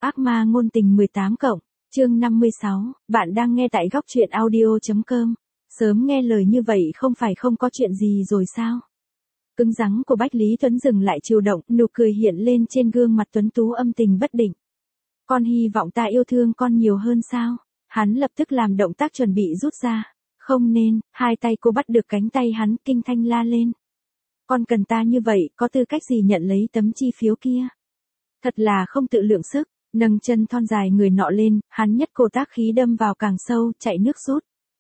Ác ma ngôn tình 18 cộng, chương 56, bạn đang nghe tại góc truyện audio.com. Sớm nghe lời như vậy không phải không có chuyện gì rồi sao? Cứng rắn của Bách Lý Tuấn dừng lại chiều động, nụ cười hiện lên trên gương mặt tuấn tú âm tình bất định. Con hy vọng ta yêu thương con nhiều hơn sao? Hắn lập tức làm động tác chuẩn bị rút ra. Không nên, hai tay cô bắt được cánh tay hắn, kinh thanh la lên. Con cần ta như vậy, có tư cách gì nhận lấy tấm chi phiếu kia? Thật là không tự lượng sức, nâng chân thon dài người nọ lên, hắn nhất cổ tác khí đâm vào càng sâu, chạy nước rút.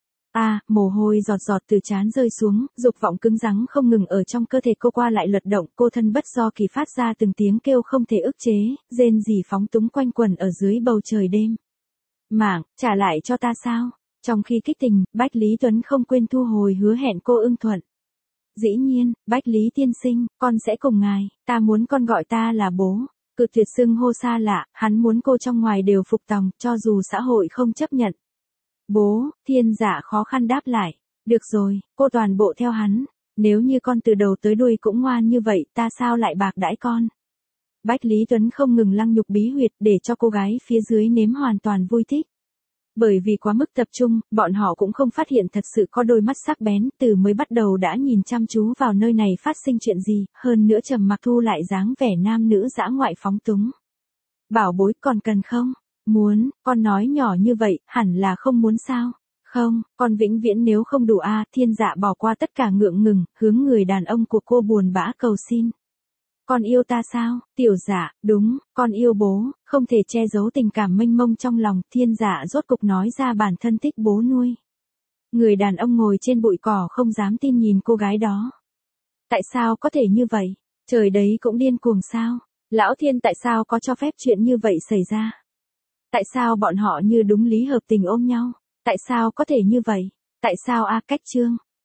Mồ hôi giọt giọt từ trán rơi xuống, dục vọng cứng rắn không ngừng ở trong cơ thể cô qua lại luật động, cô thân bất do kỳ phát ra từng tiếng kêu không thể ức chế, rên rỉ phóng túng quanh quẩn ở dưới bầu trời đêm. Mảng, trả lại cho ta sao? Trong khi kích tình, Bách Lý Tuấn không quên thu hồi hứa hẹn cô ưng thuận. Dĩ nhiên, Bách Lý tiên sinh, con sẽ cùng ngài, ta muốn con gọi ta là bố. Cự tuyệt xưng hô xa lạ, hắn muốn cô trong ngoài đều phục tòng, cho dù xã hội không chấp nhận. Bố, Thiên Dạ khó khăn đáp lại. Được rồi, cô toàn bộ theo hắn. Nếu như con từ đầu tới đuôi cũng ngoan như vậy, ta sao lại bạc đãi con? Bách Lý Tuấn không ngừng lăng nhục bí huyệt để cho cô gái phía dưới nếm hoàn toàn vui thích. Bởi vì quá mức tập trung, bọn họ cũng không phát hiện thật sự có đôi mắt sắc bén, từ mới bắt đầu đã nhìn chăm chú vào nơi này phát sinh chuyện gì, hơn nữa trầm mặc thu lại dáng vẻ nam nữ dã ngoại phóng túng. Bảo bối, còn cần không? Muốn, con nói nhỏ như vậy, hẳn là không muốn sao? Không, con vĩnh viễn nếu không đủ Thiên Dạ bỏ qua tất cả ngượng ngừng, hướng người đàn ông của cô buồn bã cầu xin. Con yêu ta sao? Tiểu Dạ, đúng, con yêu bố, không thể che giấu tình cảm mênh mông trong lòng, Thiên Dạ rốt cục nói ra bản thân thích bố nuôi. Người đàn ông ngồi trên bụi cỏ không dám tin nhìn cô gái đó. Tại sao có thể như vậy? Trời đấy cũng điên cuồng sao? Lão Thiên tại sao có cho phép chuyện như vậy xảy ra? Tại sao bọn họ như đúng lý hợp tình ôm nhau? Tại sao có thể như vậy? Tại sao cách chương?